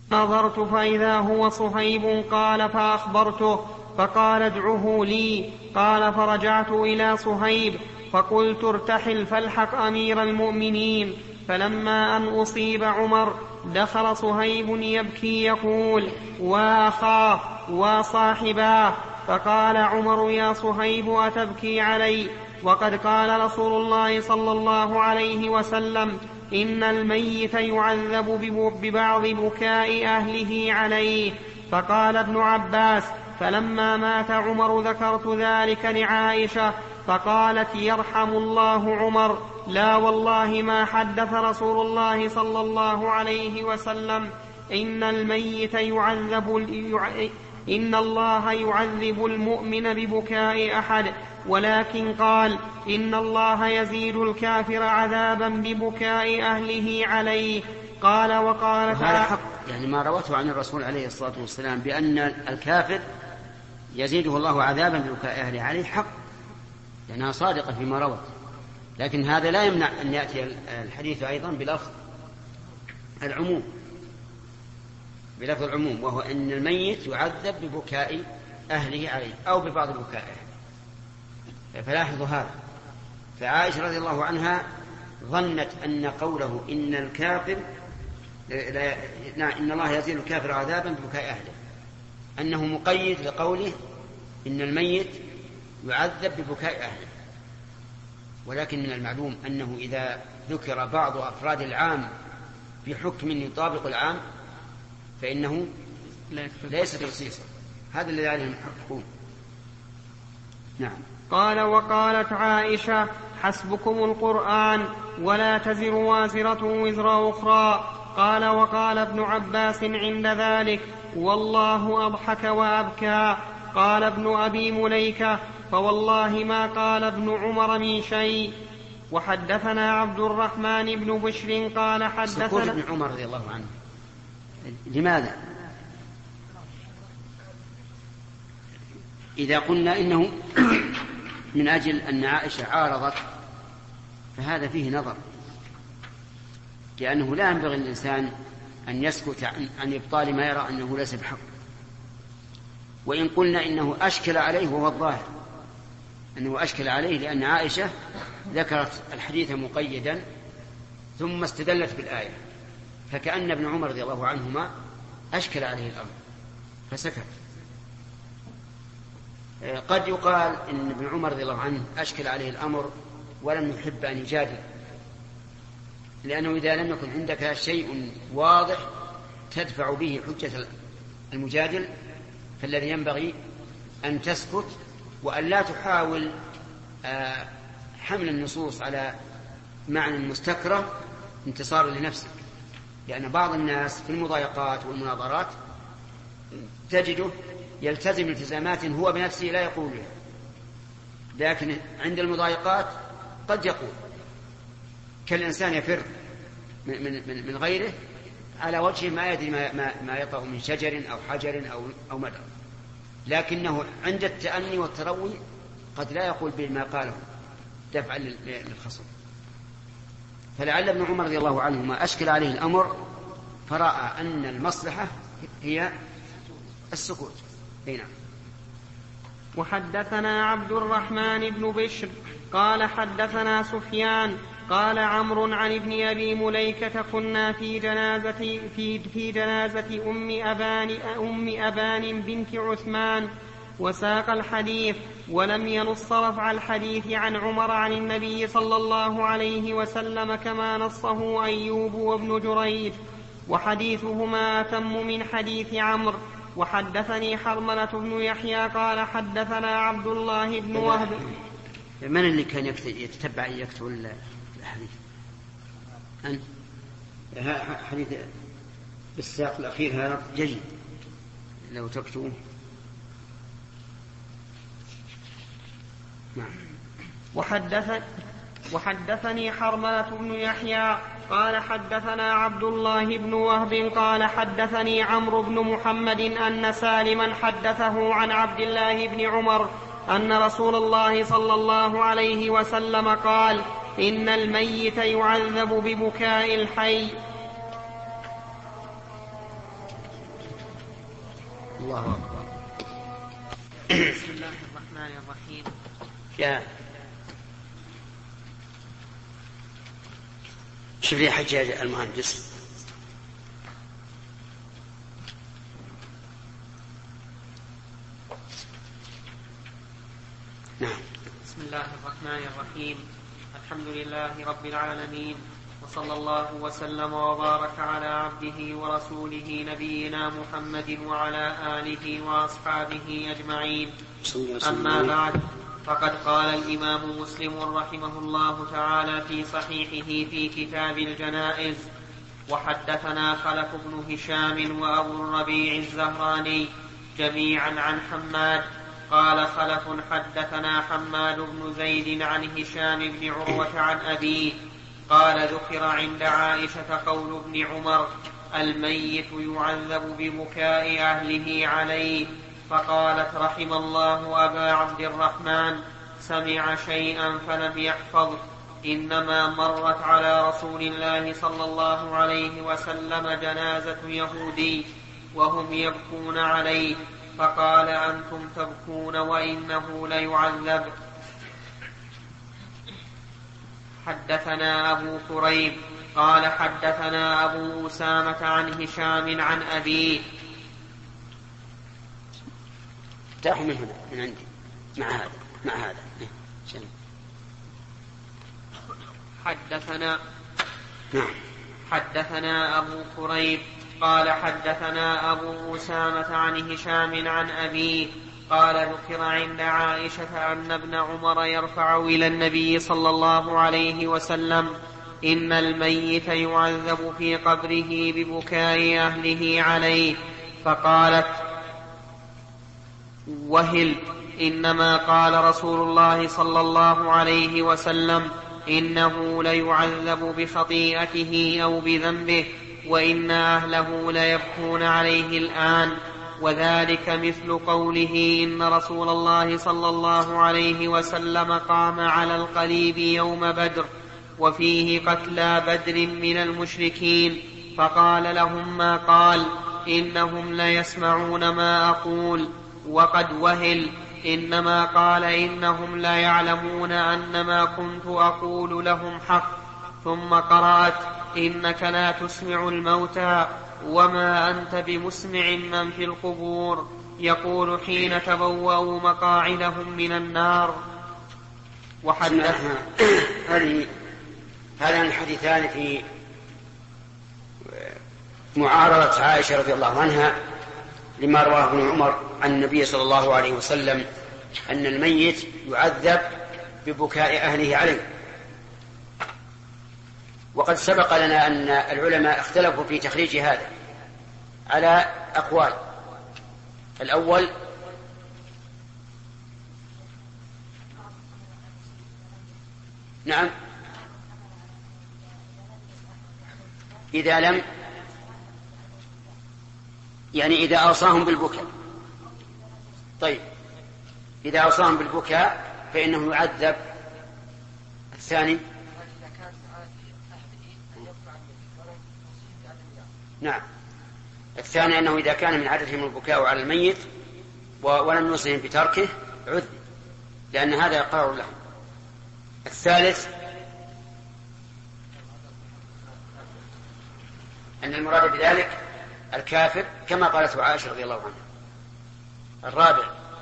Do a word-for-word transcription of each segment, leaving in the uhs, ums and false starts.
نظرت فإذا هو صهيب قال فأخبرته فقال ادعه لي. قال فرجعت إلى صهيب فقلت ارتحل فالحق أمير المؤمنين. فلما أن أصيب عمر دخل صهيب يبكي يقول وأخاه وصاحباه. فقال عمر يا صهيب أتبكي علي وقد قال رسول الله صلى الله عليه وسلم إن الميت يعذب ببعض بكاء أهله عليه. فقال ابن عباس فلما مات عمر ذكرت ذلك لعائشة فقالت يرحم الله عمر لا والله ما حدث رسول الله صلى الله عليه وسلم إن الميت يعذب إن الله يعذب المؤمن ببكاء أحد ولكن قال إن الله يزيد الكافر عذابا ببكاء أهله عليه. قال وقالت هذا حق، يعني ما روته عن الرسول عليه الصلاة والسلام بأن الكافر يزيده الله عذابا ببكاء أهله عليه حق، لأنها صادقة فيما روت. لكن هذا لا يمنع أن يأتي الحديث أيضا بلفظ العموم بلفظ العموم وهو أن الميت يعذب ببكاء أهله عليه أو ببعض بكاء أهله. فلاحظوا هذا. فعائشة رضي الله عنها ظنت أن قوله إن الكافر لا إن الله يزيد الكافر عذابا ببكاء أهله أنه مقيد لقوله إن الميت يعذب ببكاء أهله. ولكن من المعلوم أنه إذا ذكر بعض أفراد العام بحكم يطابق العام فإنه ليس تخصيصا. هذا الذي عليه المحققون. نعم. قال وقالت عائشة حسبكم القرآن ولا تزر وازرة وزر أخرى. قال وقال ابن عباس عند ذلك والله أضحك وأبكى. قال ابن أبي مليكة فوالله ما قال ابن عمر من شيء. وحدثنا عبد الرحمن بن بشر قال حدثنا سكوت ابن عمر رضي الله عنه لماذا؟ إذا قلنا إنه من أجل أن عائشة عارضت فهذا فيه نظر، لأنه لا ينبغي الإنسان أن يسكت عن إبطال ما يرى أنه ليس بحق. وإن قلنا إنه أشكل عليه وهو الظاهر أنه أشكل عليه لأن عائشة ذكرت الحديث مقيدا ثم استدلت بالآية، فكأن ابن عمر رضي الله عنهما أشكل عليه الأمر فسكت. قد يقال إن ابن عمر رضي الله عنه أشكل عليه الأمر ولم يحب أن يجادل، لأنه إذا لم يكن عندك شيء واضح تدفع به حجة المجادل فالذي ينبغي أن تسكت وأن لا تحاول حمل النصوص على معنى مستكره انتصار لنفسك. لأن بعض الناس في المضايقات والمناظرات تجده يلتزم التزامات هو بنفسه لا يقولها، لكن عند المضايقات قد يقول، كالإنسان يفر من, من, من غيره على وجه ما يدري ما, ما, ما يطأ من شجر أو حجر أو, أو مدر، لكنه عند التأني والتروي قد لا يقول بما قاله دفعا للخصم. فلعل ابن عمر رضي الله عنه ما أشكل عليه الأمر فرأى أن المصلحة هي السكوت. هنا. وحدثنا عبد الرحمن بن بشر قال حدثنا سفيان قال عمرو عن ابن أبي مليكة كنا في جنازة, في, في جنازة أم أبان, أم أبان بنت عثمان وساق الحديث ولم ينص رفع الحديث عن عمر عن النبي صلى الله عليه وسلم كما نصه أيوب وابن جريج، وحديثهما أتم من حديث عمرو. وحدثني حرملة بن يحيى قال حدثنا عبد الله بن وهب. من اللي كان يتتبع يكتب الحديث؟ أنت حديث بالساق الأخير هذا جيد لو تكتبه. نعم. وحدث وحدثني حرملة بن يحيى قال حدثنا عبد الله بن وهب قال حدثني عمرو بن محمد أن سالما حدثه عن عبد الله بن عمر أن رسول الله صلى الله عليه وسلم قال إن الميت يعذب ببكاء الحي. الله أكبر. بسم الله الرحمن الرحيم. يا شوف لي حجاج المهندس. نعم. بسم الله الرحمن الرحيم. الحمد لله رب العالمين، وصلى الله وسلم وبارك على عبده ورسوله نبينا محمد وعلى آله وأصحابه أجمعين. أما بعد، فقد قال الإمام مسلم رحمه الله تعالى في صحيحه في كتاب الجنائز: وحدثنا خلف بن هشام وأبو الربيع الزهراني جميعا عن حماد قال خلف حدثنا حماد بن زيد عن هشام بن عروة عن أبيه قال: ذكر عند عائشة قول ابن عمر: الميت يعذب ببكاء أهله عليه، فقالت: رحم الله أبا عبد الرحمن، سمع شيئا فلم يحفظ، إنما مرت على رسول الله صلى الله عليه وسلم جنازة يهودي وهم يبكون عليه، فقال: أنتم تبكون وإنه ليعذب. حدثنا أبو كريب قال حدثنا أبو أسامة عن هشام عن أبيه. تأخذ من هنا من عندي مع هذا مع هذا حدثنا نعم. حدثنا أبو كريب قال حدثنا أبو أسامة عن هشام عن أبيه قال: ذكر عند عائشة أن ابن عمر يرفع إلى النبي صلى الله عليه وسلم: إن الميت يعذب في قبره ببكاء أهله عليه، فقالت: وهل، إنما قال رسول الله صلى الله عليه وسلم: إنه ليعذب بخطيئته أو بذنبه، وإن أهله ليبكون عليه الآن. وذلك مثل قوله: إن رسول الله صلى الله عليه وسلم قام على القليب يوم بدر وفيه قتلى بدر من المشركين، فقال لهم ما قال: إنهم ليسمعون ما أقول. وقد وهل، إنما قال: إنهم لا يعلمون أن ما كنت أقول لهم حق. ثم قرأت: إنك لا تسمع الموتى وما أنت بمسمع من في القبور، يقول حين تبوأوا مقاعدهم من النار. وحدث هذه هذان الحديثان في معارضة عائشة رضي الله عنها لما رواه ابن عمر عن النبي صلى الله عليه وسلم أن الميت يعذب ببكاء أهله عليه. وقد سبق لنا أن العلماء اختلفوا في تخريج هذا على أقوال. الأول: نعم، إذا لم يعني إذا أوصاهم بالبكاء. طيب، إذا أوصاهم بالبكاء فإنه يعذب. الثاني: نعم، الثاني أنه إذا كان من عادتهم البكاء على الميت ولم يوصهم بتركه عذب، لأن هذا يقرر لهم. الثالث أن المراد بذلك الكافر كما قالت عائشة رضي الله عنها. الرابع: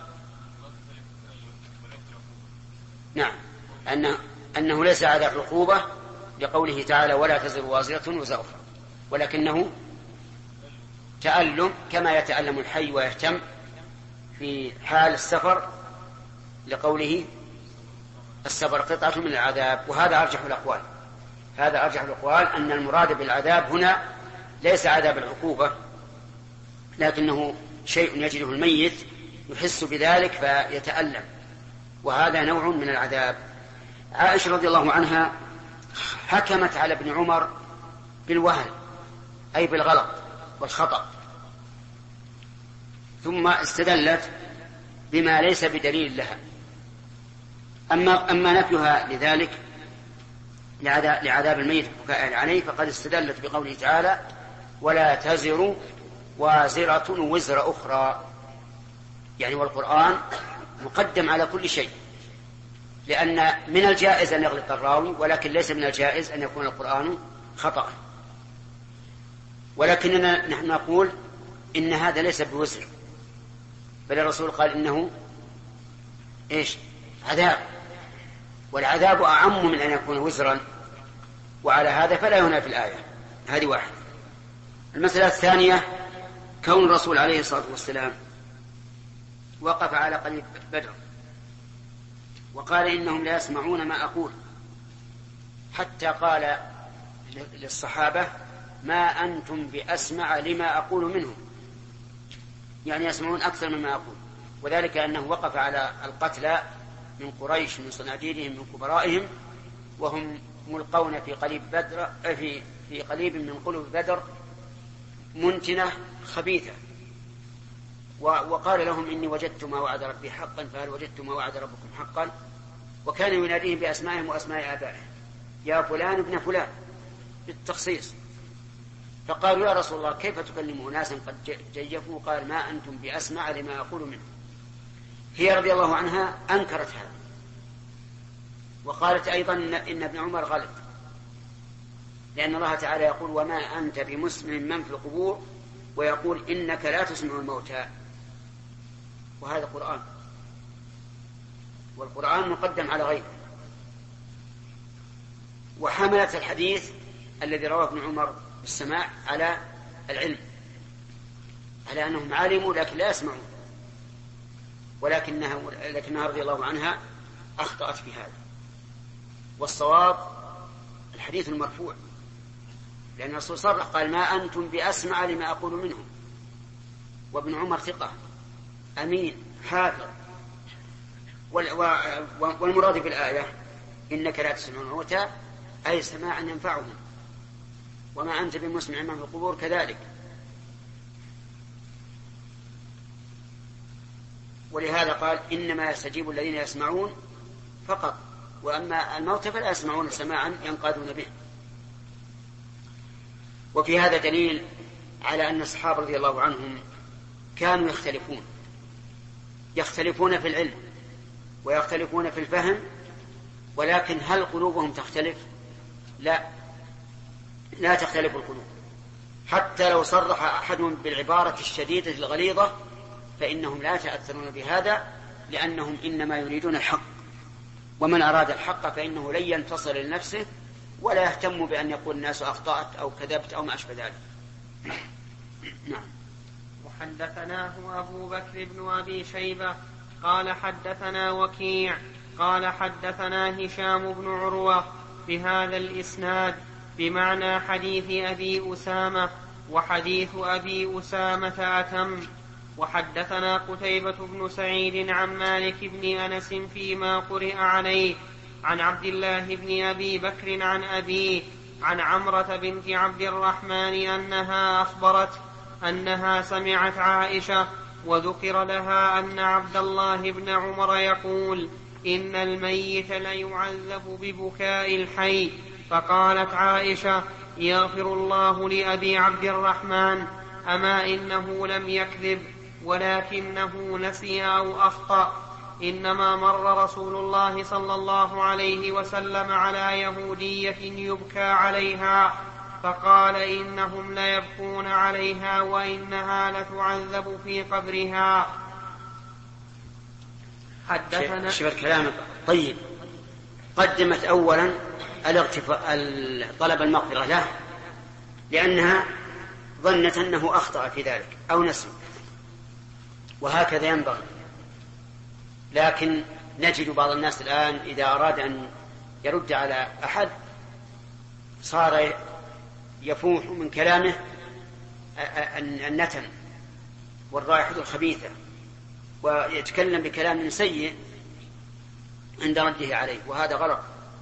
نعم، أنه, أنه ليس عذاب عقوبة لقوله تعالى: ولا تزر وازرة وزر أخرى، ولكنه تألم كما يتألم الحي ويهتم في حال السفر، لقوله: السفر قطعة من العذاب. وهذا أرجح الأقوال هذا أرجح الأقوال أن المراد بالعذاب هنا ليس عذاب العقوبة، لكنه شيء يجده الميت يحس بذلك فيتألم، وهذا نوع من العذاب. عائشة رضي الله عنها حكمت على ابن عمر بالوهن، أي بالغلط والخطأ، ثم استدلت بما ليس بدليل لها. أما, أما نفيها لذلك لعذاب الميت بكاء عليه فقد استدلت بقوله تعالى: ولا تزر وازرة وزر أخرى، يعني والقرآن مقدم على كل شيء، لأن من الجائز أن يغلط الراوي، ولكن ليس من الجائز أن يكون القرآن خطأ. ولكننا نحن نقول إن هذا ليس بوزر، بل الرسول قال إنه إيش؟ عذاب، والعذاب أعم من أن يكون وزرا، وعلى هذا فلا ينافي الآية. هذه واحد. المسألة الثانية كون الرسول عليه الصلاة والسلام وقف على قليب بدر وقال إنهم لا يسمعون ما أقول، حتى قال للصحابة ما أنتم بأسمع لما أقول منهم، يعني يسمعون أكثر مما أقول. وذلك أنه وقف على القتلى من قريش من صناديدهم من كبرائهم وهم ملقون في قليب بدر في في قليب من قلوب بدر منتنة خبيثة، وقال لهم إني وجدت ما وعد ربي حقا فهل وجدت ما وعد ربكم حقا، وكان يناديهم بأسمائهم وأسماء آبائهم يا فلان ابن فلان بالتخصيص. فقالوا يا رسول الله كيف تكلم أناسا قد جيفوا؟ قال ما أنتم بأسمع لما أقول منه. هي رضي الله عنها أنكرت هذا وقالت أيضا إن ابن عمر غلط، لأن الله تعالى يقول وما أنت بمسمع من في القبور، ويقول إنك لا تسمع الموتى، وهذا قرآن، والقرآن مقدم على غيره. وحملت الحديث الذي رواه ابن عمر بالسماع على العلم، على أنهم علموا لكن لا يسمعون، ولكنها, لكنها رضي الله عنها أخطأت في هذا. والصواب الحديث المرفوع، لأن الرسول صرح قال ما أنتم بأسمع لما أقول منهم. وابن عمر ثقة أمين حافظ. والمراد بالآية إنك لا تسمع الموتى أي سماعا ينفعهم، وما أنت بمسمع من في القبور كذلك. ولهذا قال إنما يستجيب الذين يسمعون فقط، وأما الموتى فلا يسمعون سماعا ينقادون به. وفي هذا دليل على أن الصحابة رضي الله عنهم كانوا يختلفون يختلفون في العلم ويختلفون في الفهم، ولكن هل قلوبهم تختلف؟ لا، لا تختلف القلوب. حتى لو صرح أحدهم بالعبارة الشديدة الغليظة فإنهم لا يتأثرون بهذا، لأنهم إنما يريدون الحق، ومن أراد الحق فإنه لن ينتصر لنفسه ولا يهتم بأن يقول الناس أخطأت أو كذبت أو ما أشبه ذلك. نعم. وحدثناه أبو بكر بن أبي شيبة قال حدثنا وكيع قال حدثنا هشام بن عروة بهذا الإسناد بمعنى حديث أبي أسامة، وحديث أبي أسامة أتم. وحدثنا قتيبة بن سعيد عن مالك بن أنس فيما قرئ عليه عن عبد الله بن أبي بكر عن أبيه عن عمرة بنت عبد الرحمن أنها أخبرت أنها سمعت عائشة وذكر لها أن عبد الله بن عمر يقول إن الميت ليعذب ببكاء الحي، فقالت عائشة يغفر الله لأبي عبد الرحمن، أما إنه لم يكذب ولكنه نسي أو أخطأ، إنما مر رسول الله صلى الله عليه وسلم على يهودية يبكى عليها فقال إنهم ليبكون عليها وإنها لتعذب في قبرها. حدثنا شوف الكلام طيب. قدمت أولا طلب المغفرة له لأنها ظنت أنه أخطأ في ذلك أو نسي، وهكذا ينبغي. لكن نجد بعض الناس الآن إذا أراد أن يرد على أحد صار يفوح من كلامه النتن والرائحة الخبيثة، ويتكلم بكلام سيء عند رده عليه، وهذا غلط.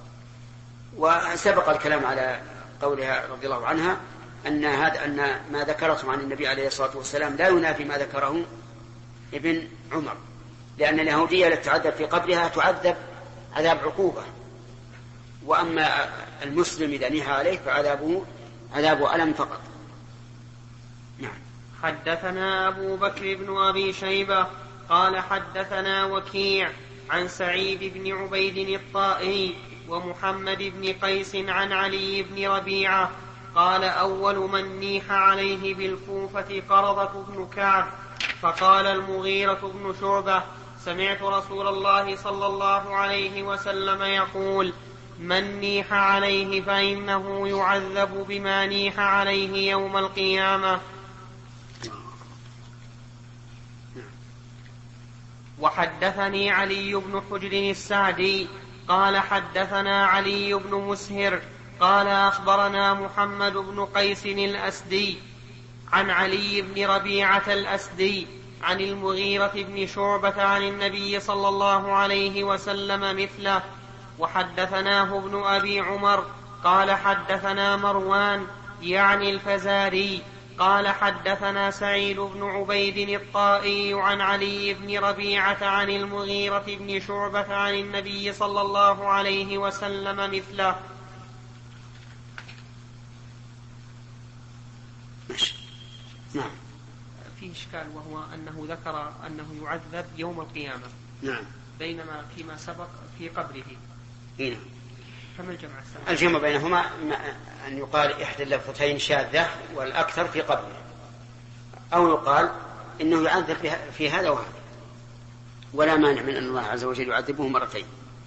وسبق الكلام على قولها رضي الله عنها أن هذا أن ما ذكرته عن النبي عليه الصلاة والسلام لا ينافي ما ذكره ابن عمر، لأن اليهودية التي تعذب في قبرها تعذب عذاب عقوبة، وأما المسلم إذا نهى عليه فعذابه عذاب ألم فقط. نعم. حدثنا أبو بكر بن أبي شيبة قال حدثنا وكيع عن سعيد بن عبيد الطائي ومحمد بن قيس عن علي بن ربيعة قال أول من نيح عليه بالكوفة قرضة بن كعب فقال المغيرة بن شعبة سمعت رسول الله صلى الله عليه وسلم يقول من نيح عليه فإنه يعذب بما نيح عليه يوم القيامة. وحدثني علي بن حجر السعدي قال حدثنا علي بن مسهر قال أخبرنا محمد بن قيس الأسدي عن علي بن ربيعة الأسدي عن المغيرة بن شعبة عن النبي صلى الله عليه وسلم مثله. وحدثناه ابن أبي عمر قال حدثنا مروان يعني الفزاري قال حدثنا سعيد بن عبيد الطائي عن علي بن ربيعة عن المغيرة بن شعبة عن النبي صلى الله عليه وسلم مثله. نعم. فيه إشكال وهو أنه ذكر أنه يعذب يوم القيامة. نعم. بينما فيما سبق في قبره. نعم. فما الجمع السابق؟ الجمع بينهما أن يقال إحدى اللفتين شاذة والأكثر في قبره، أو يقال إنه يعذب في هذا وهذا، ولا مانع من أن الله عز وجل يعذبه مرتين.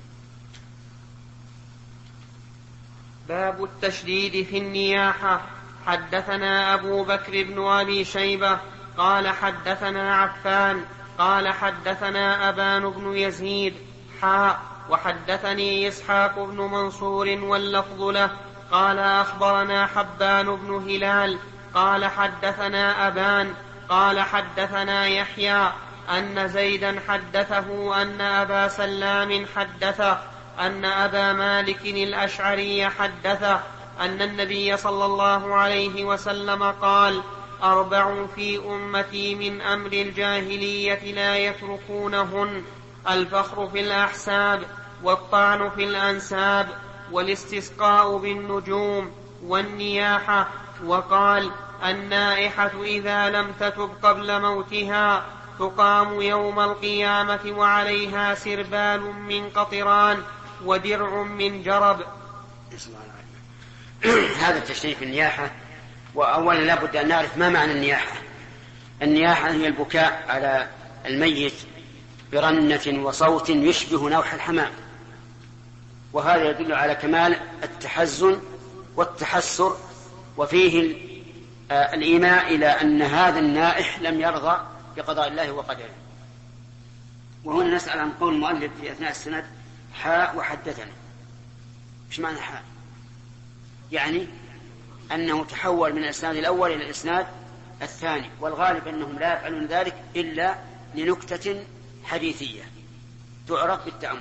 باب التشديد في النياحة. حدثنا أبو بكر بن أبي شيبة قال حدثنا عفان قال حدثنا أبان بن يزيد حاء وحدثني إسحاق بن منصور واللفظ له قال أخبرنا حبان بن هلال قال حدثنا أبان قال حدثنا يحيى أن زيدا حدثه أن أبا سلام حدثه أن أبا مالك الأشعري حدثه أن النبي صلى الله عليه وسلم قال أربع في أمتي من أمر الجاهلية لا يتركونهن: الفخر في الأحساب، والطعن في الأنساب، والاستسقاء بالنجوم، والنياحة. وقال النائحة إذا لم تتب قبل موتها تقام يوم القيامة وعليها سربال من قطران ودرع من جرب. هذا التشريف في النياحة. وأولا لا بد أن نعرف ما معنى النياحة. النياحة هي البكاء على الميت برنة وصوت يشبه نوح الحمام، وهذا يدل على كمال التحزن والتحسر، وفيه الإيماء إلى أن هذا النائح لم يرضى بقضاء الله وقدره. وهنا نسأل عن قول المؤلف في أثناء السند حاء وحدثنا. إيش معنى حاء؟ يعني أنه تحول من الإسناد الأول إلى الإسناد الثاني، والغالب أنهم لا يفعلون ذلك إلا لنكتة حديثية تعرف بالتأمل.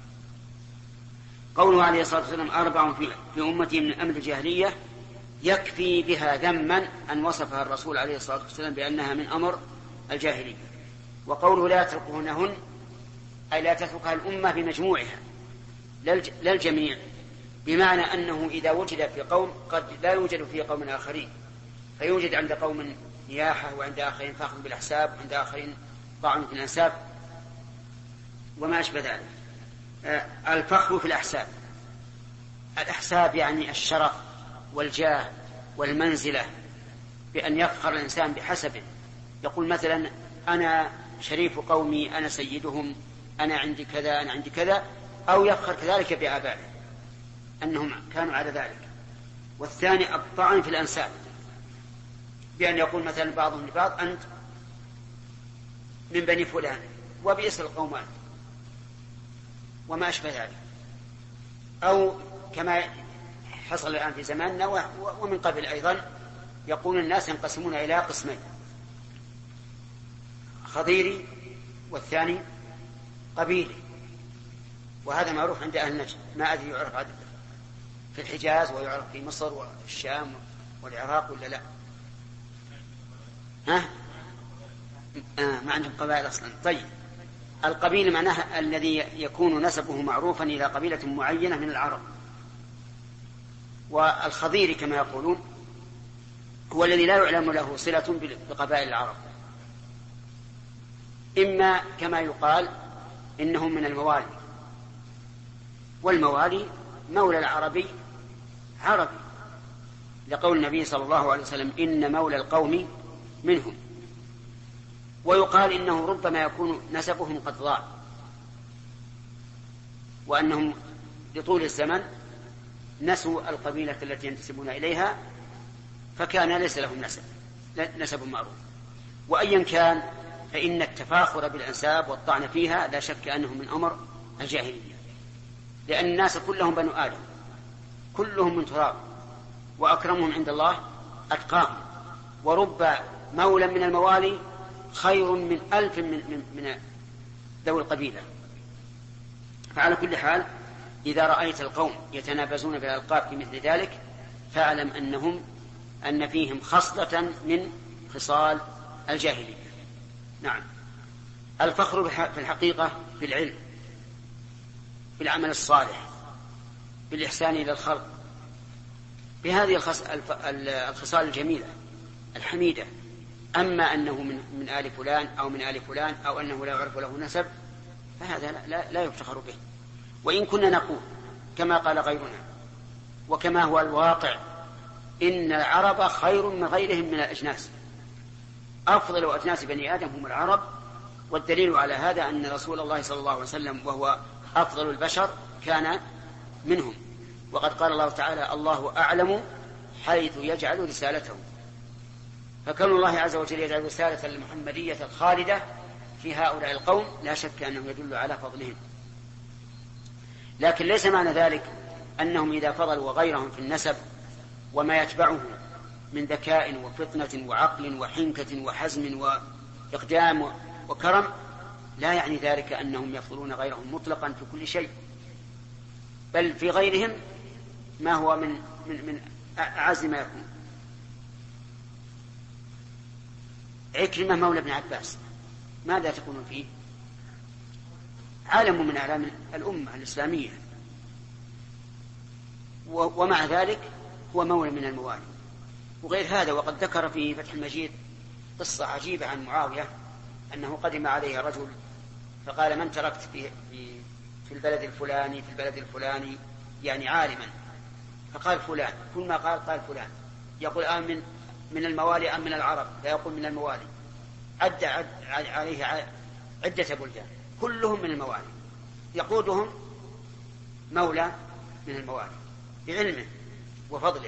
قوله عليه الصلاة والسلام أربع في أمتي من أمر الجاهلية يكفي بها ذما أن وصفها الرسول عليه الصلاة والسلام بأنها من أمر الجاهلية. وقوله لا يتركونهن أي لا تتركها الأمة بمجموعها لا الجميع، بمعنى أنه إذا وجد في قوم قد لا يوجد في قوم آخرين، فيوجد عند قوم نياحة، وعند آخرين فخر بالأحساب، وعند آخرين طعن في الأنساب وما أشبه ذلك. الفخر في الأحساب، الأحساب يعني الشرف والجاه والمنزلة، بأن يفخر الإنسان بحسبه، يقول مثلا أنا شريف قومي، أنا سيدهم، أنا عندي كذا، أنا عندي كذا، أو يفخر كذلك بآبائه أنهم كانوا على ذلك. والثاني الطعن في الأنساب، بأن يقول مثلا بعضهم لبعض أنت من بني فلان وبئس القومان وما أشبه ذلك. أو كما حصل الآن في زماننا ومن قبل أيضا، يقول الناس ينقسمون إلى قسمين: خضيري والثاني قبيلي. وهذا معروف عند أهل نجد، ما أدري يعرف عدد في الحجاز ويعرف في مصر والشام والعراق ولا لا؟ ها؟ آه ما عندهم قبائل أصلا. طيب، القبيل معناها الذي يكون نسبه معروفا إلى قبيلة معينة من العرب. والخضير كما يقولون هو الذي لا يعلم له صلة بقبائل العرب. إما كما يقال إنهم من الموالي، والموالي مولى العربي عربي، لقول النبي صلى الله عليه وسلم إن مولى القوم منهم. ويقال إنه ربما يكون نسبهم قد ضاع، وأنهم لطول الزمن نسوا القبيلة التي ينتسبون إليها، فكان ليس لهم نسب نسب معروف. وأيا كان فإن التفاخر بالأنساب والطعن فيها لا شك أنه من أمر الجاهلية، لأن الناس كلهم بنو آدم، كلهم من تراب، وأكرمهم عند الله أتقاهم، ورب مولى من الموالي خير من ألف من, من, من ذوي القبيلة. فعلى كل حال إذا رأيت القوم يتنابزون بالألقاب في مثل ذلك فاعلم أنهم أن فيهم خصلة من خصال الجاهلية. نعم. الفخر في الحقيقة في العلم، بالعمل الصالح، بالإحسان إلى الخلق، بهذه الخصال الجميلة الحميدة. أما أنه من, من آل فلان أو من آل فلان أو أنه لا يعرف له نسب فهذا لا, لا, لا يفتخر به. وإن كنا نقول كما قال غيرنا وكما هو الواقع إن العرب خير من غيرهم من الأجناس، أفضل أجناس بني آدم هم العرب، والدليل على هذا أن رسول الله صلى الله عليه وسلم وهو أفضل البشر كان منهم، وقد قال الله تعالى الله أعلم حيث يجعل رسالته. فكون الله عز وجل يجعل رسالة المحمدية الخالدة في هؤلاء القوم لا شك أنه يدل على فضلهم. لكن ليس معنى ذلك أنهم إذا فضلوا غيرهم في النسب وما يتبعه من ذكاء وفطنة وعقل وحنكة وحزم وإقدام وكرم لا يعني ذلك أنهم يفضلون غيرهم مطلقا في كل شيء، بل في غيرهم ما هو من, من, من أعز ما يكون. عكرمة مولى ابن عباس ماذا تكون فيه؟ عالم من أعلام الأمة الإسلامية، ومع ذلك هو مولى من الموالي. وغير هذا وقد ذكر في فتح المجيد قصة عجيبة عن معاوية أنه قدم عليه رجل فقال من تركت في, في, في البلد الفلاني في البلد الفلاني يعني عالما، فقال فلان، كل ما قال قال فلان، يقول آه من, من الموالي أم من العرب، لا يقول من الموالي. عد, عد عليه عدة بلدان كلهم من الموالي، يقودهم مولى من الموالي بعلمه وفضله.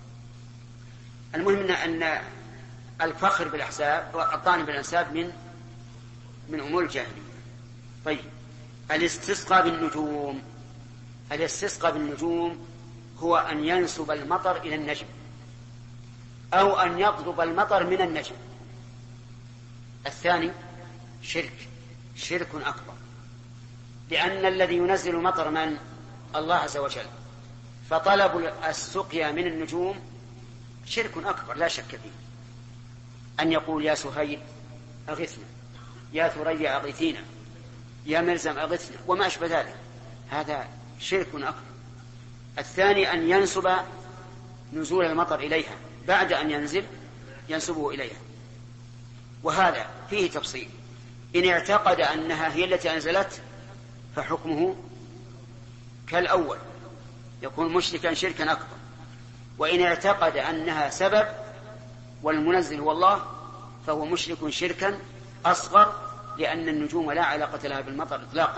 المهم أن الفخر بالأحساب والطعن بالأنساب من من أمور الجاهلية. طيب، الاستسقاء بالنجوم. الاستسقاء بالنجوم هو أن ينسب المطر إلى النجم أو أن يطلب المطر من النجم. الثاني شرك شرك أكبر، لأن الذي ينزل مطر من الله عز وجل، فطلب السقيا من النجوم شرك أكبر لا شك فيه. أن يقول يا سهيل أغثنا، يا ثريا أغثينا، يا مرزم أغثنا وما أشبه ذلك، هذا شرك أكبر. الثاني أن ينسب نزول المطر إليها بعد أن ينزل ينسبه إليها، وهذا فيه تفصيل. إن اعتقد أنها هي التي أنزلت فحكمه كالأول يكون مشركا شركا أكبر، وإن اعتقد أنها سبب والمنزل هو الله فهو مشرك شركا أصغر، لأن النجوم لا علاقة لها بالمطر إطلاقا.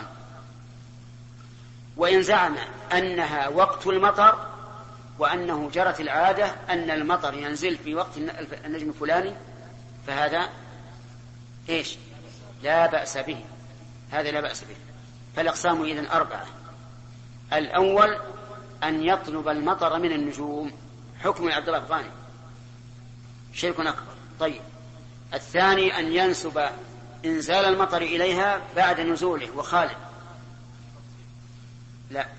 وإن زعم أنها وقت المطر وأنه جرت العادة أن المطر ينزل في وقت النجم الفلاني فهذا إيش؟ لا بأس به، هذا لا بأس به. فالأقسام إذن أربعة. الأول أن يطلب المطر من النجوم، حكم عبد الله الغاني شرك أكبر. طيب، الثاني أن ينسب إنزال المطر إليها بعد نزوله وخالد، لا،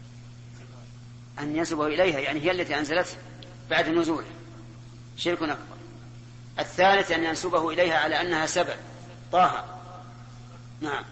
أن ينسبه إليها يعني هي التي أنزلته بعد نزوله شرك أكبر. الثالث أن ينسبه إليها على أنها سبب، طه. نعم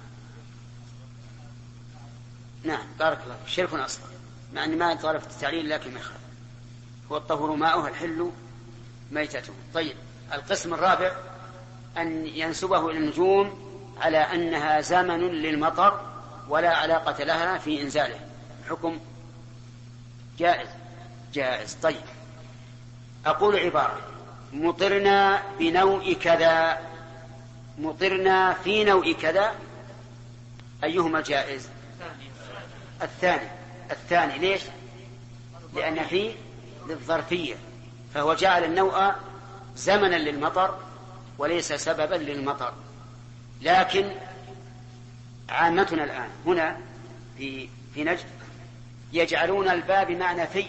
نعم بارك الله، شرك أصغر، مع أن ما طالب التعليل لكن ما يخالف، هو الطهور ماؤها الحل ميتته. طيب، القسم الرابع أن ينسبه إلى النجوم على أنها زمن للمطر ولا علاقة لها في إنزاله، حكم جائز جائز. طيب، أقول عبارة: مطرنا بنوء كذا، مطرنا في نوء كذا، أيهما جائز؟ الثاني. الثاني ليش؟ لأن فيه للظرفية، فهو جعل النوء زمنا للمطر وليس سببا للمطر. لكن عامتنا الآن هنا في في نجد يجعلون الباء بمعنى في،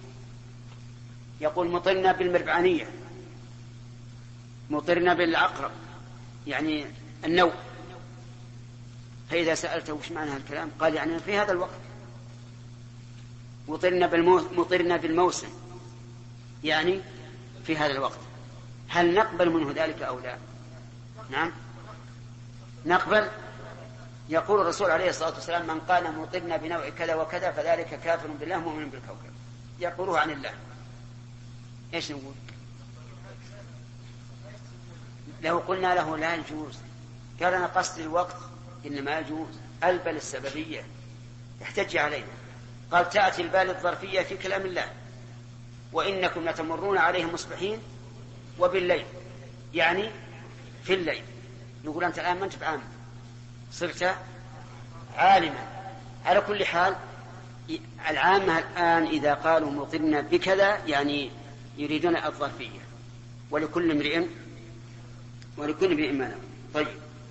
يقول مطرنا بالمربعانية، مطرنا بالعقرب، يعني النوء. فإذا سألته وش معنى هذا الكلام قال يعني في هذا الوقت. مطرنا بالمو... مطرنا بالموسم، يعني في هذا الوقت. هل نقبل منه ذلك أو لا؟ نعم نقبل. يقول الرسول عليه الصلاة والسلام: من قال مطرنا بنوع كذا وكذا فذلك كافر بالله مؤمن بالكوكب. يقوله عن الله. ايش نقول؟ لو قلنا له لا يجوز قال أنا قصد الوقت إنما يجوز، البل السببية يحتج علينا. قال: تأتي البال الظرفية في كلام الله: وإنكم لتمرون عليهم مصبحين وبالليل، يعني في الليل. نقول أنت الآن ما أنت بعام، صرت عالما. على كل حال العامة الآن إذا قالوا مطرنا بكذا يعني يريدون الظرفية، ولكل امرئ ولكل امرئ ما نوى. طيب،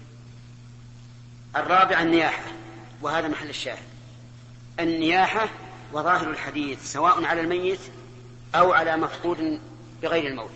الرابع النياحة، وهذا محل الشاهد. النياحة وظاهر الحديث سواء على الميت أو على مفقود بغير الموت،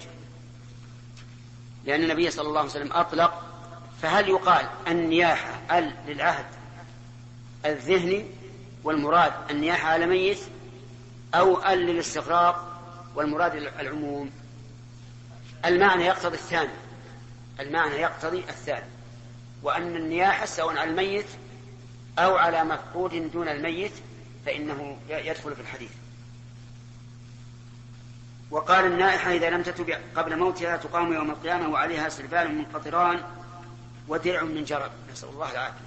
لأن النبي صلى الله عليه وسلم أطلق. فهل يقال النياحة ال للعهد الذهني والمراد النياحة على ميت، أو ال للاستغراق والمراد العموم؟ المعنى يقتضي الثاني، المعنى يقتضي الثاني، وأن النياحة سواء على الميت أو على مفقود دون الميت فإنه يدخل في الحديث. وقال: النائحة إذا لم تتب قبل موتها تقام يوم القيامة وعليها سربال من قطران ودرع من جرب. نسأل الله العافية.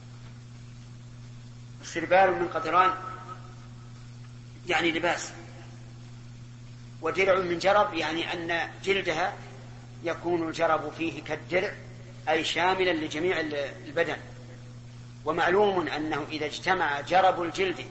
سربال من قطران يعني لباس، ودرع من جرب يعني أن جلدها يكون الجرب فيه كالدرع، أي شاملا لجميع البدن. ومعلوم أنه إذا اجتمع جرب الجلد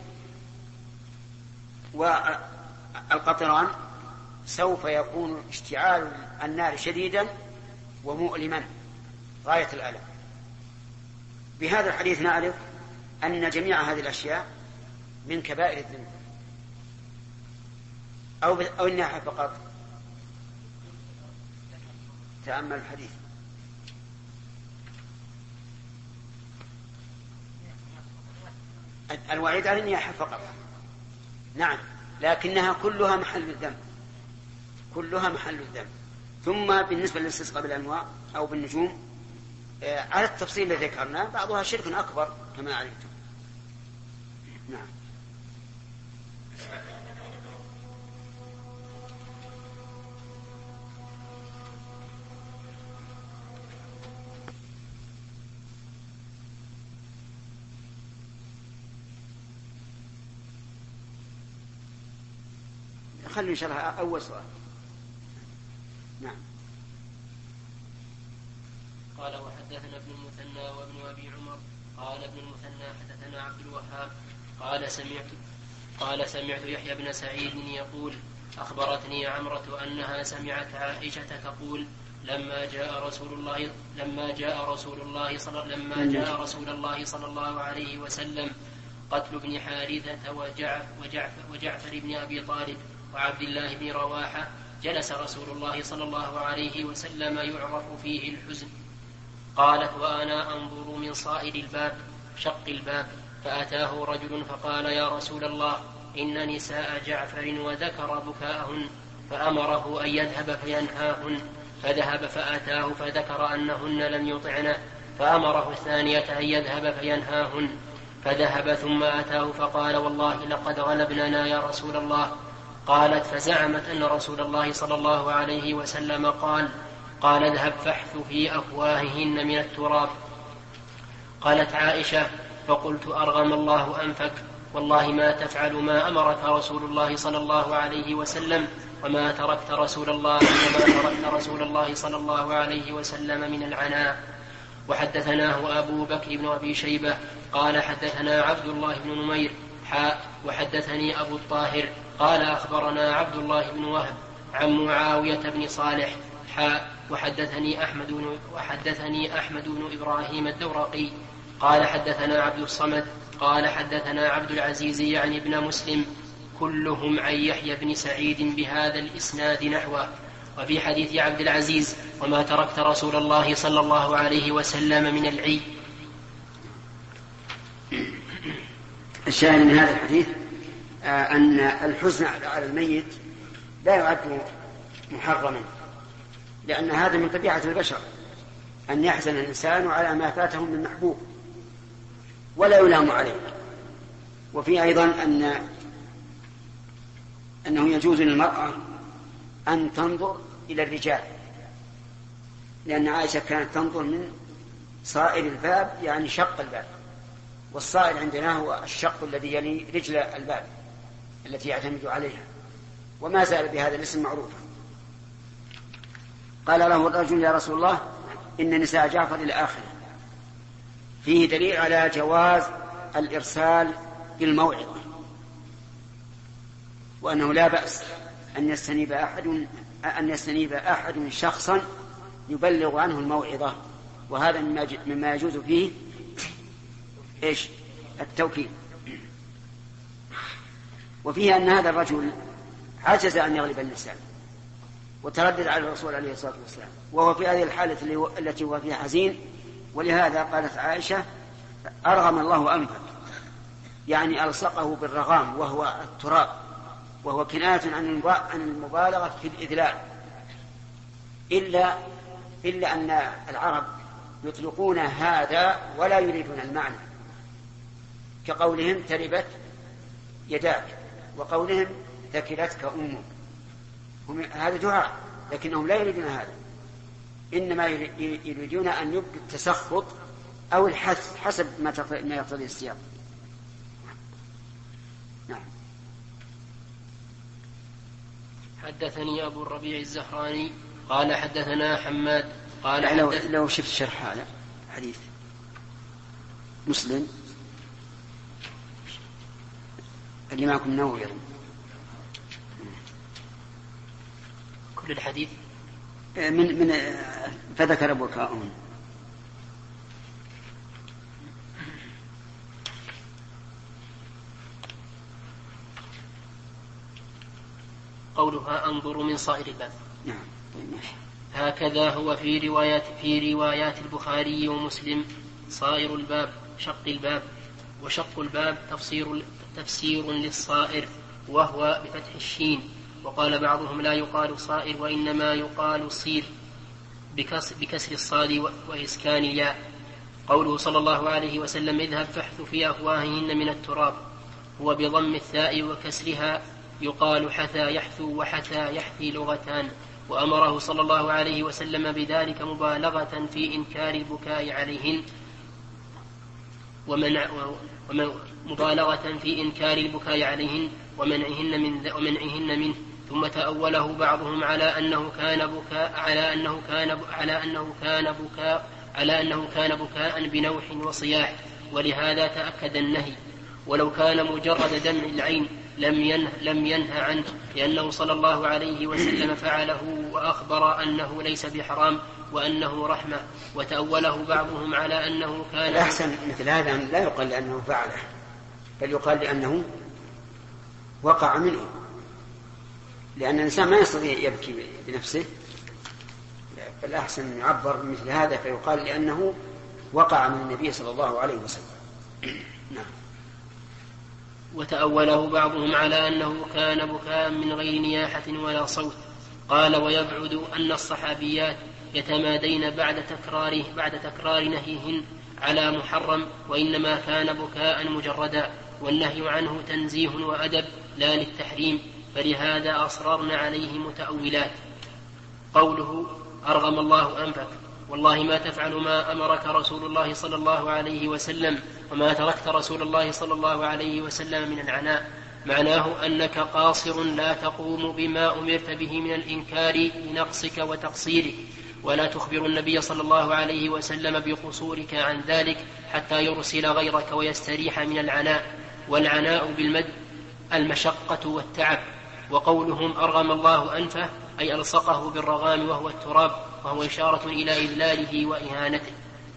والقطران سوف يكون اشتعال النار شديدا ومؤلما غاية الألم. بهذا الحديث نعرف أن جميع هذه الأشياء من كبائر الذنوب، أو أو الناحية فقط. تأمل الحديث. الوعيد على النياحة فقط، نعم، لكنها كلها محل الذنب، كلها محل الذنب. ثم بالنسبة للاستسقاء بالأنواع أو بالنجوم على التفصيل الذي ذكرناه، بعضها شرك أكبر كما علمتم. نعم. خلوا نشرح أول سؤال. نعم. قال: وحدثنا ابن المثنى وابن أبي عمر قال ابن المثنى حدثنا عبد الوهاب قال سمعت قال سمعت يحيى بن سعيد يقول: أخبرتني عمرة أنها سمعت عائشة تقول: لما جاء رسول الله لما جاء رسول الله صلى لما جاء رسول الله صلى الله عليه وسلم قتل ابن حارثة وجعفر, وجعفر, وجعفر بن أبي طالب وعبد الله بن رواحة، جلس رسول الله صلى الله عليه وسلم يعرف فيه الحزن. قالت: وأنا أنظر من صائد الباب شق الباب، فأتاه رجل فقال: يا رسول الله، إن نساء جعفر وذكر بكاءهن، فأمره أن يذهب فينهاهن، فذهب فأتاه فذكر أنهن لم يطعنه، فأمره الثانية أن يذهب فينهاهن، فذهب ثم أتاه فقال: والله لقد غلبننا يا رسول الله. قالت: فزعمت أن رسول الله صلى الله عليه وسلم قال: قال: اذهب فاحث في أفواههن من التراب. قالت عائشة: فقلت: أرغم الله أنفك، والله ما تفعل ما أمرك رسول الله صلى الله عليه وسلم، وما تركت رسول الله وما تركت رسول الله صلى الله عليه وسلم من العناء. وحدثناه أبو بكر بن أبي شيبة قال حدثنا عبد الله بن نمير حاء وحدثني أبو الطاهر قال أخبرنا عبد الله بن وهب عن معاوية بن صالح حاء وحدثني أحمد بن وحدثني أحمد بن إبراهيم الدورقي قال حدثنا عبد الصمد قال حدثنا عبد العزيز يعني ابن مسلم كلهم عن يحيى بن سعيد بهذا الإسناد نحوه. وفي حديث عبد العزيز: وما تركت رسول الله صلى الله عليه وسلم من العي. الشاهد من هذا الحديث أن الحزن على الميت لا يعد محرما، لأن هذا من طبيعة البشر أن يحزن الإنسان على ما فاته من محبوب ولا يلام عليه. وفي أيضا أن أنه يجوز للمرأة أن تنظر إلى الرجال، لأن عائشة كانت تنظر من صائر الباب، يعني شق الباب، والصائر عندنا هو الشق الذي يلي رجل الباب التي يعتمد عليها، وما زال بهذا الاسم معروفا. قال له الرجل: يا رسول الله إن نساء جعفر إلى آخره. فيه دليل على جواز الإرسال بالموعظة، وأنه لا بأس أن يستنيب أحد أن يستنيب أحد شخصا يبلغ عنه الموعظة، وهذا مما يجوز فيه إيش؟ التوكيد. وفيه أن هذا الرجل عجز أن يغلب النساء وتردد على الرسول عليه الصلاة والسلام، وهو في هذه الحالة التي هو فيها حزين، ولهذا قالت عائشة: أرغم الله أنفك، يعني ألصقه بالرغام وهو التراب، وهو كناية عن المبالغة في الإذلال، إلا إلا أن العرب يطلقون هذا ولا يريدون المعنى، كقولهم: تربت يداك، وقولهم: ذكرتك أمك. هذا دعاء، لكنهم لا يريدون هذا، إنما يريدون أن يبقى التسخط أو الحث حسب ما يقتضي السياق. نعم. حدثني أبو الربيع الزهراني قال حدثنا حماد قال يعني لو, لو شفت شرح هذا حديث مسلم اللي معكم النووي كل الحديث من من فذكر بكاءهم. قولها أنظر من صائر الباب. نعم. هكذا هو في روايات في روايات البخاري ومسلم: صائر الباب شق الباب، وشق الباب تفسير تفسير للصائر وهو بفتح الشين. وقال بعضهم: لا يقال صائر وإنما يقال صير بكسر الصاد وإسكان الياء. قوله صلى الله عليه وسلم: اذهب فاحث في أفواههن من التراب، هو بضم الثاء وكسرها، يقال حثى يحثو وحثى يحثي لغتان. وأمره صلى الله عليه وسلم بذلك مبالغة في إنكار البكاء عليهن ومنع مبالغة في إنكار البكاء عليهن ومنعهن من ومنعهن منه. ثم تأوله بعضهم على أنه كان بكاء على أنه كان على أنه كان بكاء على أنه كان بكاء بنوح وصياح، ولهذا تأكد النهي. ولو كان مجرد دمع العين لم ينه, لم ينه عنه، لأنه صلى الله عليه وسلم فعله وأخبر أنه ليس بحرام وأنه رحمة. وتأوله بعضهم على أنه كان الأحسن مثل هذا لا يقال لأنه فعله، بل يقال لأنه وقع منه، لأن الإنسان ما يستطيع يبكي بنفسه، فالأحسن يعبر مثل هذا فيقال لأنه وقع من النبي صلى الله عليه وسلم. نعم. وتأوله بعضهم على أنه كان بكاء من غير نياحة ولا صوت. قال: ويبعد أن الصحابيات يتمادين بعد تكراره بعد تكرار نهيهن على محرم، وإنما كان بكاء مجردا، والنهي عنه تنزيه وأدب لا للتحريم، فلهذا أصررن عليه متأولات. قوله: أرغم الله أنفك، والله ما تفعل ما أمرك رسول الله صلى الله عليه وسلم وما تركت رسول الله صلى الله عليه وسلم من العناء، معناه أنك قاصر لا تقوم بما أمرت به من الإنكار لنقصك وتقصيرك، ولا تخبر النبي صلى الله عليه وسلم بقصورك عن ذلك حتى يرسل غيرك ويستريح من العناء. والعناء بالمد المشقة والتعب. وقولهم أرغم الله أنفه أي ألصقه بالرغام وهو التراب، وهو إشارة إلى إذلاله وإهانته.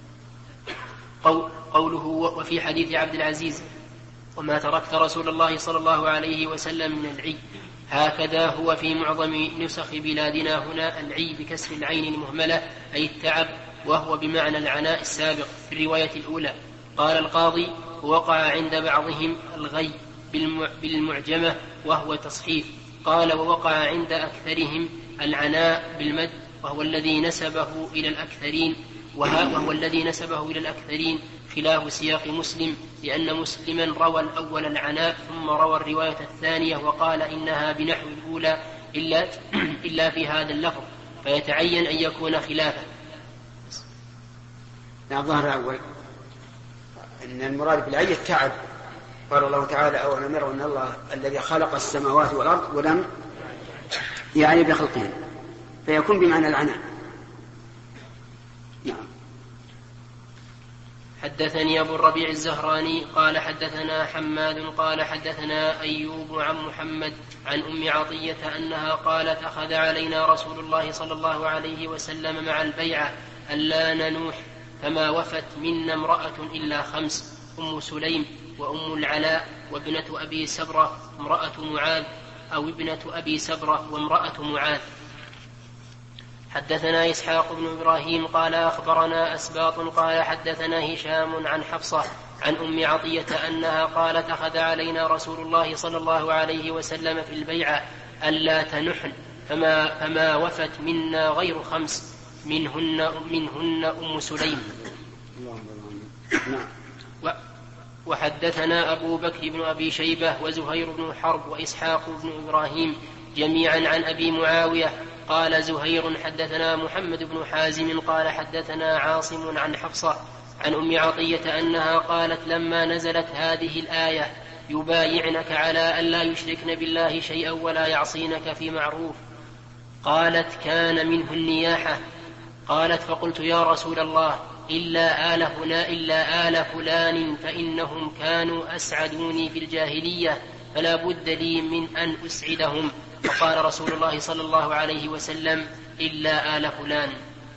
قوله وفي حديث عبد العزيز وما تركت رسول الله صلى الله عليه وسلم من العي، هكذا هو في معظم نسخ بلادنا هنا العي بكسر العين المهملة أي التعب، وهو بمعنى العناء السابق في الرواية الأولى. قال القاضي ووقع عند بعضهم الغي بالمعجمة وهو تصحيف. قال ووقع عند أكثرهم العناء بالمد وهو الذي نسبه إلى الأكثرين، وهو الذي نسبه إلى الأكثرين خلاف سياق مسلم، لأن مسلما روى الأول العناء ثم روى الرواية الثانية وقال إنها بنحو الأولى إلا, إلا في هذا اللفظ، فيتعين أن يكون خلافه. نعم. ظهر الأول أن المراد بالعي التعب. قال الله تعالى أولم يروا أن الله الذي خلق السماوات والأرض ولم يعني بخلقهم، فيكون بمعنى العناء. نعم. حدثني أبو الربيع الزهراني قال حدثنا حماد قال حدثنا أيوب عن محمد عن أم عطية أنها قالت أخذ علينا رسول الله صلى الله عليه وسلم مع البيعة ألا ننوح، فما وفت منا امرأة إلا خمس: أم سليم وأم العلاء وابنة أبي سبرة امرأة معاذ أو ابنة أبي سبرة وامرأة معاذ. حدثنا إسحاق بن إبراهيم قال أخبرنا أسباط قال حدثنا هشام عن حفصة عن أم عطية أنها قالت أخذ علينا رسول الله صلى الله عليه وسلم في البيعة ألا تنحن، فما, فما وفت منا غير خمس، منهن, منهن أم سليم. وحدثنا أبو بكر بن أبي شيبة وزهير بن حرب وإسحاق بن إبراهيم جميعا عن أبي معاوية قال زهير حدثنا محمد بن حازم قال حدثنا عاصم عن حفصة عن أم عطية أنها قالت لما نزلت هذه الآية يبايعنك على أن لا يشركن بالله شيئا ولا يعصينك في معروف، قالت كان منه النياحة. قالت فقلت يا رسول الله إلا آل هنا إلا آل فلان فإنهم كانوا أسعدوني في الجاهلية فلا بد لي من أن أسعدهم، فقال رسول الله صلى الله عليه وسلم إلا آل فلان.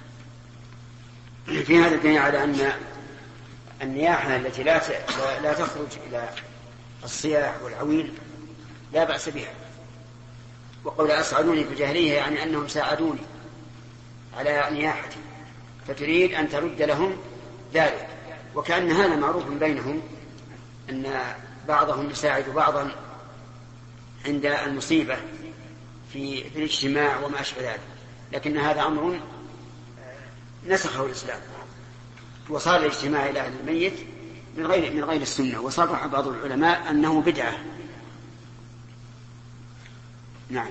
في هذا الدليل على أن النياحة التي لا لا تخرج إلى الصياح والعويل لا بأس بها. وقول أسعدوني في الجاهلية يعني أنهم ساعدوني على نياحتي، فتريد أن ترد لهم ذلك. وكأن هذا معروف بينهم أن بعضهم يساعد بعضا عند المصيبة في الاجتماع وما أشبه ذلك، لكن هذا أمر نسخه الإسلام، وصار الاجتماع إلى أهل الميت من غير من غير السنة، وصرح بعض العلماء أنه بدعة. نعم.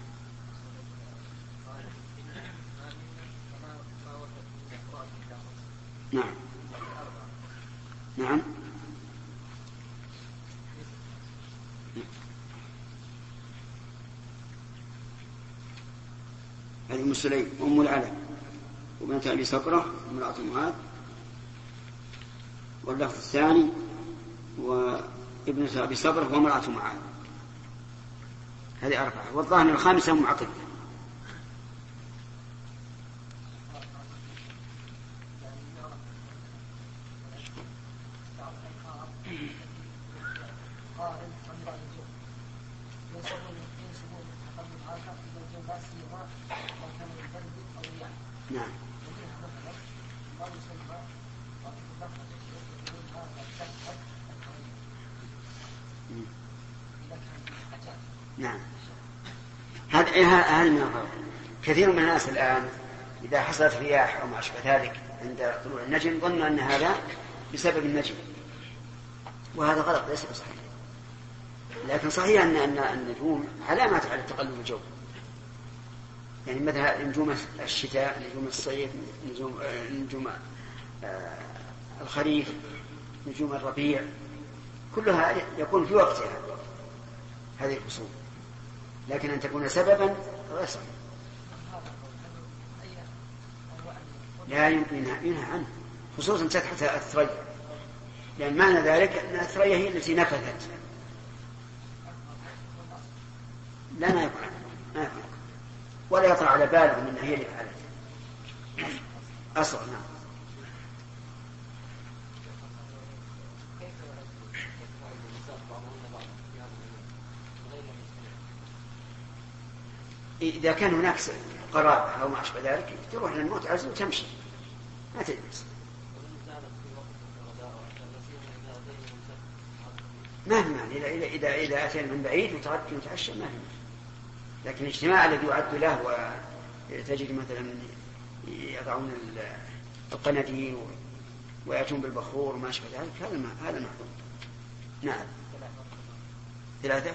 نعم. نعم. هذه أم سليم وأم العلاء وبنت أبي سبرة امرأة معاذ، واللفظ الثاني وابنة أبي سبرة وامرأة معاذ. هذه أربعة، والظاهر الخامسة أم عطية. نعم. نعم. هذا هذا من الغرض. كثير من الناس الآن إذا حصلت رياح أو ما أشبه ذلك عند طلوع النجم ظن أن هذا بسبب النجم، وهذا غلط ليس بصحيح. لكن صحيح أن النجوم علامات على تقلب الجو. يعني مثلا نجوم الشتاء، نجوم الصيف، نجوم, نجوم الخريف، نجوم الربيع، كلها يكون في وقتها هذه الفصول، لكن أن تكون سببا غير صحيح. لا يمكن ينهى عنه، خصوصا تحت الثريا، لأن معنى ذلك أن الثريا هي التي نفذت. لا ما يفعل ما يفعل ولا يطلع على باله من هي اللي فعلت أصلا. نعم. إذا كان هناك قرابة أو ما أشبه ذلك تروح للموت عزل وتمشي ما تجلس. ما في معنى إذا إذا إذا أتينا من بعيد وتغدي وتعشى ما في معنى. لكن الاجتماع الذي يعد له وتجد مثلا يضعون القناديل ويأتون بالبخور وما أشبه ذلك هذا ما هذا محظور. نعم. ثلاثة.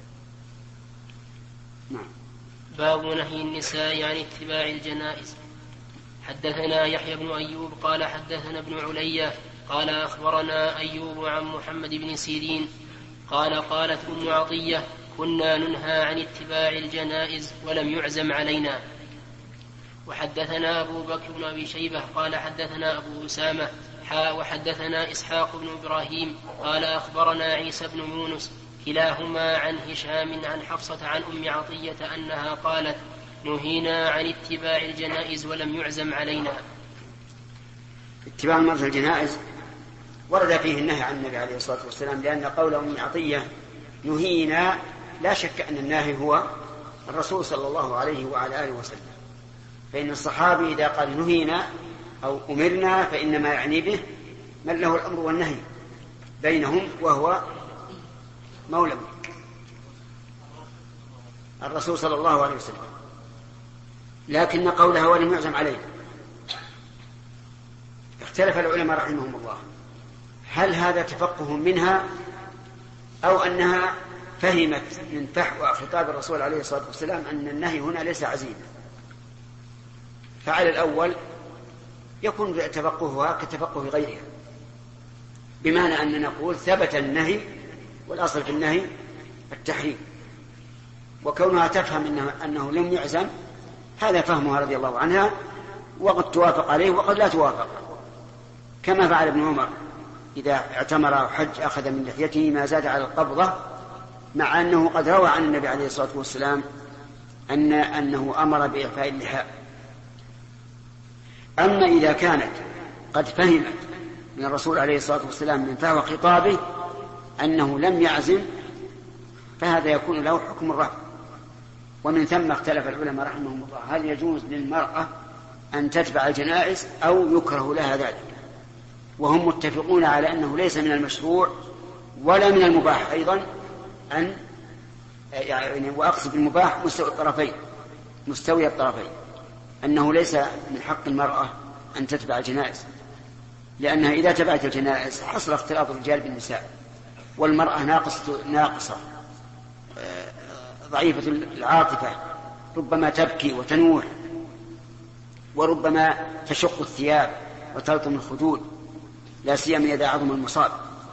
نعم. باب نهي النساء عن اتباع الجنائز. حدثنا يحيى بن أيوب قال حدثنا ابن علية قال أخبرنا أيوب عن محمد بن سيرين قال قالت أم عطية كنا ننهى عن اتباع الجنائز ولم يعزم علينا. وحدثنا أبو بكر بن أبي شيبة قال حدثنا أبو أسامة حاء وحدثنا إسحاق بن إبراهيم قال أخبرنا عيسى بن يونس كلاهما عن هشام عن حفصة عن أم عطية أنها قالت نهينا عن اتباع الجنائز ولم يعزم علينا. اتباع المرضى الجنائز ورد فيه النهي عن النبي عليه الصلاة والسلام، لأن قول أم عطية نهينا لا شك أن الناهي هو الرسول صلى الله عليه وعلى آله وسلم، فإن الصحابي إذا قال نهينا أو أمرنا فإنما يعني به من له الأمر والنهي بينهم وهو مولى الرسول صلى الله عليه وسلم. لكن قولها ولم يعزم عليه اختلف العلماء رحمهم الله هل هذا تفقه منها أو أنها فهمت من فحوى خطاب الرسول عليه الصلاة والسلام أن النهي هنا ليس عزيما. فعلى الأول يكون تفقهها كتفقه غيرها، بمعنى أن نقول ثبت النهي والأصل في النهي التحريم، وكونها تفهم إنه, أنه لم يعزم هذا فهمها رضي الله عنها، وقد توافق عليه وقد لا توافق، كما فعل ابن عمر إذا اعتمر أو حج أخذ من لحيته ما زاد على القبضة، مع أنه قد روى عن النبي عليه الصلاة والسلام أن أنه أمر بإعفاء اللحاء. أما إذا كانت قد فهمت من الرسول عليه الصلاة والسلام من فهو خطابه أنه لم يعزم فهذا يكون له حكم الرفع. ومن ثم اختلف العلماء رحمهم الله هل يجوز للمرأة أن تتبع الجنائز أو يكره لها ذلك، وهم متفقون على أنه ليس من المشروع ولا من المباح أيضا أن يعني، وأقصد المباح مستوي الطرفين مستوي الطرفين أنه ليس من حق المرأة أن تتبع الجنائز، لأنها إذا تبعت الجنائز حصل اختلاط الرجال بالنساء، والمرأة ناقصة ناقصة ضعيفة العاطفة، ربما تبكي وتنوح، وربما تشق الثياب وتلطم الخدود، لا سيما إذا عظم المصاب.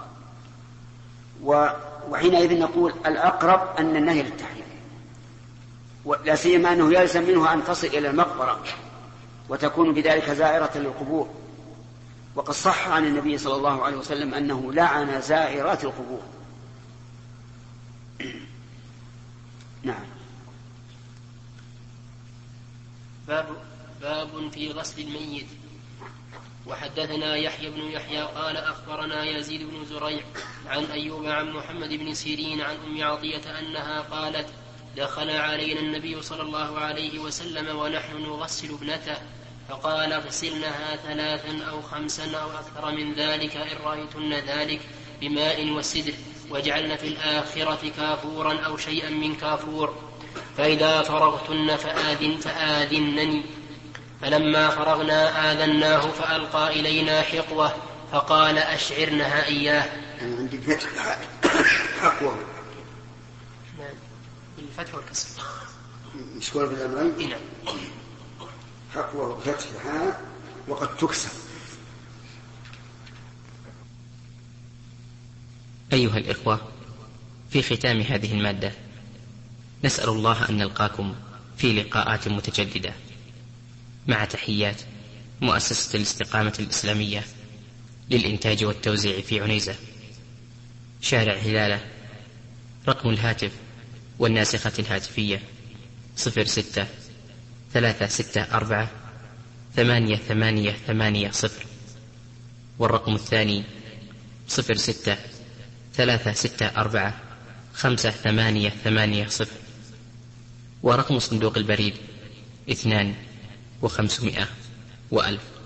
وحينئذ نقول الأقرب أن النهي للتحريم، لا سيما أنه يلزم منه أن تصل إلى المقبرة وتكون بذلك زائرة للقبور، وقد صح عن النبي صلى الله عليه وسلم أنه لعن زائرات القبور. نعم. باب باب في غسل الميت. وحدثنا يحيى بن يحيى قال أخبرنا يزيد بن زريع عن أيوب عن محمد بن سيرين عن أم عطية أنها قالت دخل علينا النبي صلى الله عليه وسلم ونحن نغسل ابنته فقال اغسلنها ثلاثا أو خمسا أو أكثر من ذلك إن رأيتن ذلك بماء وسدر، واجعلن في الآخرة كافورا أو شيئا من كافور، فإذا فرغتن فآذن فآذنني. فلما فرغنا آذناه فألقى إلينا حقوة فقال أشعرنها إياه. عندي فتح حقوة بالفتح والكسر مشكورة بالأمرين. نعم. حقه بفتحها وقد تكسر. أيها الإخوة، في ختام هذه المادة نسأل الله أن نلقاكم في لقاءات متجددة، مع تحيات مؤسسة الاستقامة الإسلامية للإنتاج والتوزيع في عنيزة، شارع هلالة. رقم الهاتف والناسخة الهاتفية صفر ستة ثلاثة ستة أربعة ثمانية ثمانية ثمانية صفر، والرقم الثاني صفر ستة ثلاثة ستة أربعة خمسة ثمانية ثمانية صفر، ورقم صندوق البريد اثنان وخمسمائة وألف.